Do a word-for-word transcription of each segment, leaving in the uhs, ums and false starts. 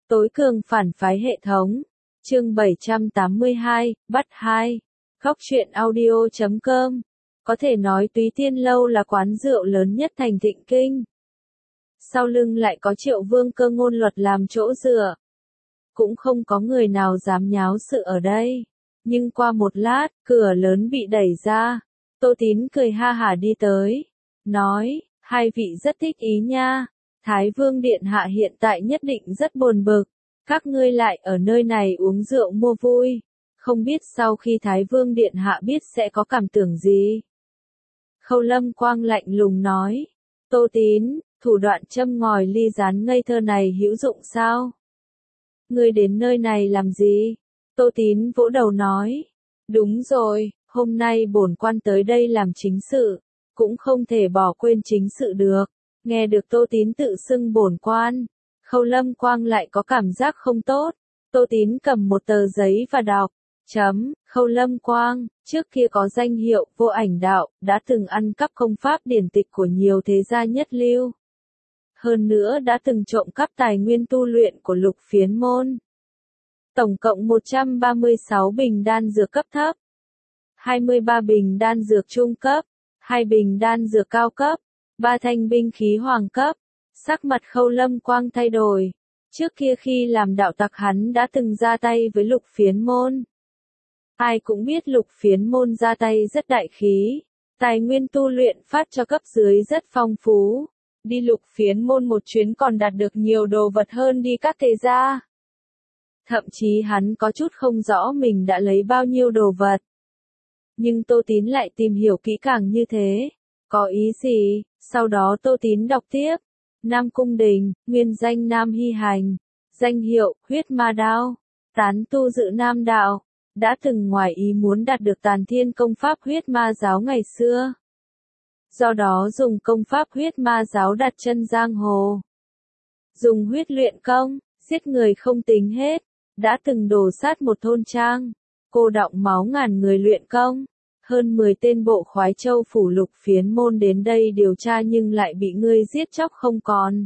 Tối cường phản phái hệ thống. Chương bảy trăm tám mươi hai, bắt hai. Góc truyện audio chấm com. Có thể nói Túy Tiên Lâu là quán rượu lớn nhất thành Thịnh Kinh. Sau lưng lại có Triệu Vương Cơ Ngôn Luật làm chỗ dựa. Cũng không có người nào dám nháo sự ở đây. Nhưng qua một lát, cửa lớn bị đẩy ra. Tô Tín cười ha hả đi tới. Nói, hai vị rất thích ý nha. Thái Vương Điện Hạ hiện tại nhất định rất buồn bực. Các ngươi lại ở nơi này uống rượu mua vui. Không biết sau khi Thái Vương Điện Hạ biết sẽ có cảm tưởng gì. Khâu Lâm Quang lạnh lùng nói. Tô Tín, thủ đoạn châm ngòi ly gián ngây thơ này hữu dụng sao? Ngươi đến nơi này làm gì? Tô Tín vỗ đầu nói. Đúng rồi, hôm nay bổn quan tới đây làm chính sự. Cũng không thể bỏ quên chính sự được. Nghe được Tô Tín tự xưng bổn quan. Khâu Lâm Quang lại có cảm giác không tốt. Tô Tín cầm một tờ giấy và đọc. Chấm, Khâu Lâm Quang, trước kia có danh hiệu Vô Ảnh Đạo, đã từng ăn cắp công pháp điển tịch của nhiều thế gia nhất lưu. Hơn nữa đã từng trộm cắp tài nguyên tu luyện của Lục Phiến Môn. Tổng cộng một trăm ba mươi sáu bình đan dược cấp thấp, hai mươi ba bình đan dược trung cấp, hai bình đan dược cao cấp, ba thanh binh khí hoàng cấp. Sắc mặt Khâu Lâm Quang thay đổi. Trước kia khi làm đạo tặc hắn đã từng ra tay với Lục Phiến Môn. Ai cũng biết Lục Phiến Môn ra tay rất đại khí. Tài nguyên tu luyện phát cho cấp dưới rất phong phú. Đi Lục Phiến Môn một chuyến còn đạt được nhiều đồ vật hơn đi các thế gia. Thậm chí hắn có chút không rõ mình đã lấy bao nhiêu đồ vật. Nhưng Tô Tín lại tìm hiểu kỹ càng như thế. Có ý gì? Sau đó Tô Tín đọc tiếp. Nam Cung Đình, nguyên danh Nam Hy Hành, danh hiệu Huyết Ma Đao, tán tu dự Nam Đạo, đã từng ngoài ý muốn đạt được Tàn Thiên công pháp Huyết Ma Giáo ngày xưa. Do đó dùng công pháp Huyết Ma Giáo đặt chân giang hồ. Dùng huyết luyện công, giết người không tính hết, đã từng đổ sát một thôn trang, cô đọng máu ngàn người luyện công. Hơn mười tên bộ khoái châu phủ Lục Phiến Môn đến đây điều tra nhưng lại bị ngươi giết chóc không còn.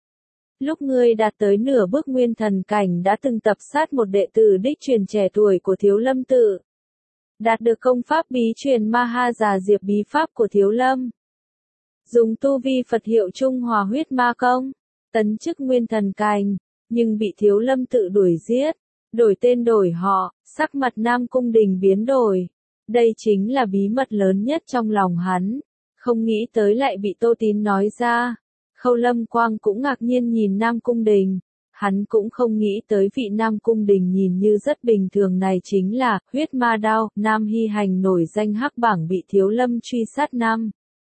Lúc ngươi đạt tới nửa bước nguyên thần cảnh đã từng tập sát một đệ tử đích truyền trẻ tuổi của Thiếu Lâm Tự. Đạt được công pháp bí truyền Ma Ha Già Diệp bí pháp của Thiếu Lâm. Dùng tu vi Phật hiệu Trung Hòa Huyết Ma Công, tấn chức nguyên thần cảnh, nhưng bị Thiếu Lâm Tự đuổi giết, đổi tên đổi họ, sắc mặt Nam Cung Đình biến đổi. Đây chính là bí mật lớn nhất trong lòng hắn. Không nghĩ tới lại bị Tô Tín nói ra. Khâu Lâm Quang cũng ngạc nhiên nhìn Nam Cung Đình. Hắn cũng không nghĩ tới vị Nam Cung Đình nhìn như rất bình thường này chính là Huyết Ma Đao, Nam Hy Hành nổi danh hắc bảng bị Thiếu Lâm truy sát năm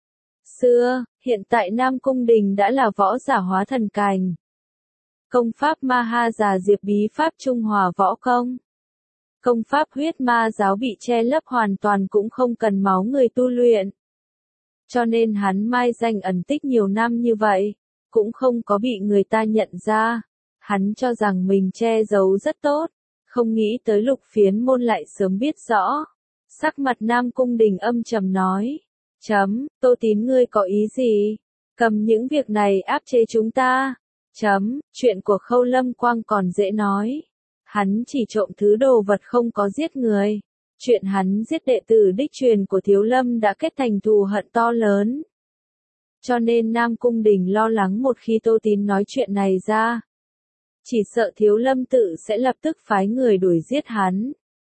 xưa. Hiện tại Nam Cung Đình đã là võ giả hóa thần cảnh. Công pháp Ma Ha Già Diệp bí pháp Trung Hòa võ công. Công pháp Huyết Ma Giáo bị che lấp hoàn toàn cũng không cần máu người tu luyện. Cho nên hắn mai danh ẩn tích nhiều năm như vậy, cũng không có bị người ta nhận ra. Hắn cho rằng mình che giấu rất tốt, không nghĩ tới Lục Phiến Môn lại sớm biết rõ. Sắc mặt Nam Cung Đình âm trầm nói. Chấm, Tô Tín ngươi có ý gì? Cầm những việc này áp chế chúng ta. Chấm, chuyện của Khâu Lâm Quang còn dễ nói. Hắn chỉ trộm thứ đồ vật không có giết người. Chuyện hắn giết đệ tử đích truyền của Thiếu Lâm đã kết thành thù hận to lớn. Cho nên Nam Cung Đình lo lắng một khi Tô Tín nói chuyện này ra. Chỉ sợ Thiếu Lâm Tự sẽ lập tức phái người đuổi giết hắn.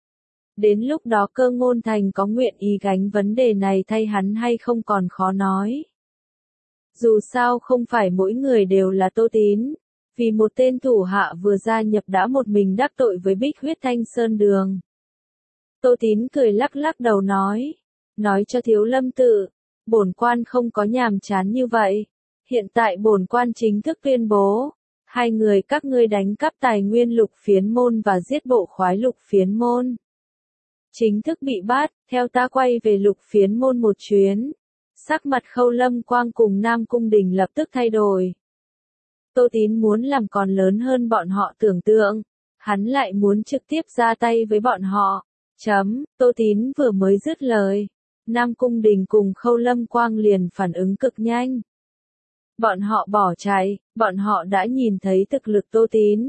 Đến lúc đó Cơ Ngôn Thành có nguyện ý gánh vấn đề này thay hắn hay không còn khó nói. Dù sao không phải mỗi người đều là Tô Tín. Vì một tên thủ hạ vừa gia nhập đã một mình đắc tội với Bích Huyết Thanh Sơn Đường. Tô Tín cười lắc lắc đầu nói. Nói cho Thiếu Lâm Tự, bổn quan không có nhàm chán như vậy. Hiện tại bổn quan chính thức tuyên bố. Hai người các ngươi đánh cắp tài nguyên Lục Phiến Môn và giết bộ khoái Lục Phiến Môn. Chính thức bị bắt, theo ta quay về Lục Phiến Môn một chuyến. Sắc mặt Khâu Lâm Quang cùng Nam Cung Đình lập tức thay đổi. Tô Tín muốn làm còn lớn hơn bọn họ tưởng tượng. Hắn lại muốn trực tiếp ra tay với bọn họ. Chấm, Tô Tín vừa mới dứt lời. Nam Cung Đình cùng Khâu Lâm Quang liền phản ứng cực nhanh. Bọn họ bỏ chạy, bọn họ đã nhìn thấy thực lực Tô Tín.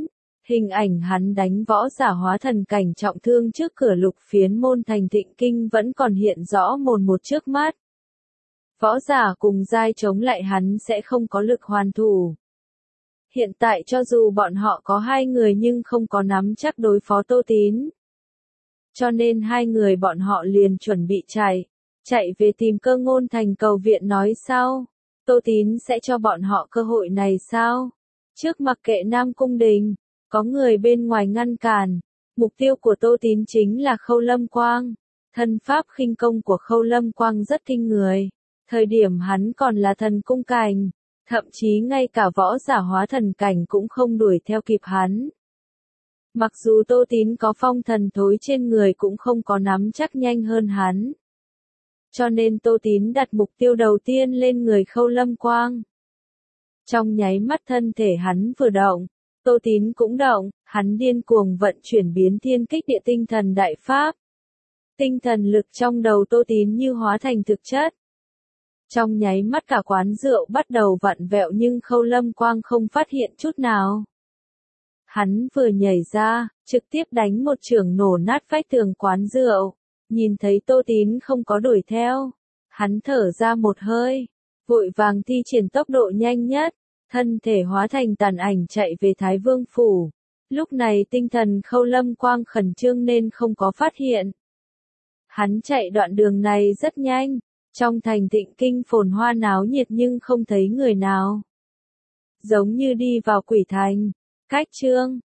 Hình ảnh hắn đánh võ giả hóa thần cảnh trọng thương trước cửa lục phiến môn thành Thịnh Kinh vẫn còn hiện rõ mồn một trước mắt. Võ giả cùng giai chống lại hắn sẽ không có lực hoàn thủ. Hiện tại cho dù bọn họ có hai người nhưng không có nắm chắc đối phó Tô Tín. Cho nên hai người bọn họ liền chuẩn bị chạy, chạy về tìm Cơ Ngôn Thành cầu viện nói sao? Tô Tín sẽ cho bọn họ cơ hội này sao? Trước mặc kệ Nam Cung Đình, có người bên ngoài ngăn cản, mục tiêu của Tô Tín chính là Khâu Lâm Quang. Thân pháp khinh công của Khâu Lâm Quang rất kinh người, thời điểm hắn còn là thần cung cảnh, thậm chí ngay cả võ giả hóa thần cảnh cũng không đuổi theo kịp hắn. Mặc dù Tô Tín có phong thần thối trên người cũng không có nắm chắc nhanh hơn hắn. Cho nên Tô Tín đặt mục tiêu đầu tiên lên người Khâu Lâm Quang. Trong nháy mắt thân thể hắn vừa động, Tô Tín cũng động, hắn điên cuồng vận chuyển biến thiên kích địa tinh thần đại pháp. Tinh thần lực trong đầu Tô Tín như hóa thành thực chất. Trong nháy mắt cả quán rượu bắt đầu vặn vẹo nhưng Khâu Lâm Quang không phát hiện chút nào. Hắn vừa nhảy ra, trực tiếp đánh một chưởng nổ nát vách tường quán rượu. Nhìn thấy Tô Tín không có đuổi theo, hắn thở ra một hơi, vội vàng thi triển tốc độ nhanh nhất, thân thể hóa thành tàn ảnh chạy về Thái Vương Phủ. Lúc này tinh thần Khâu Lâm Quang khẩn trương nên không có phát hiện. Hắn chạy đoạn đường này rất nhanh, trong thành Thịnh Kinh phồn hoa náo nhiệt nhưng không thấy người nào. Giống như đi vào quỷ thành. Cách chương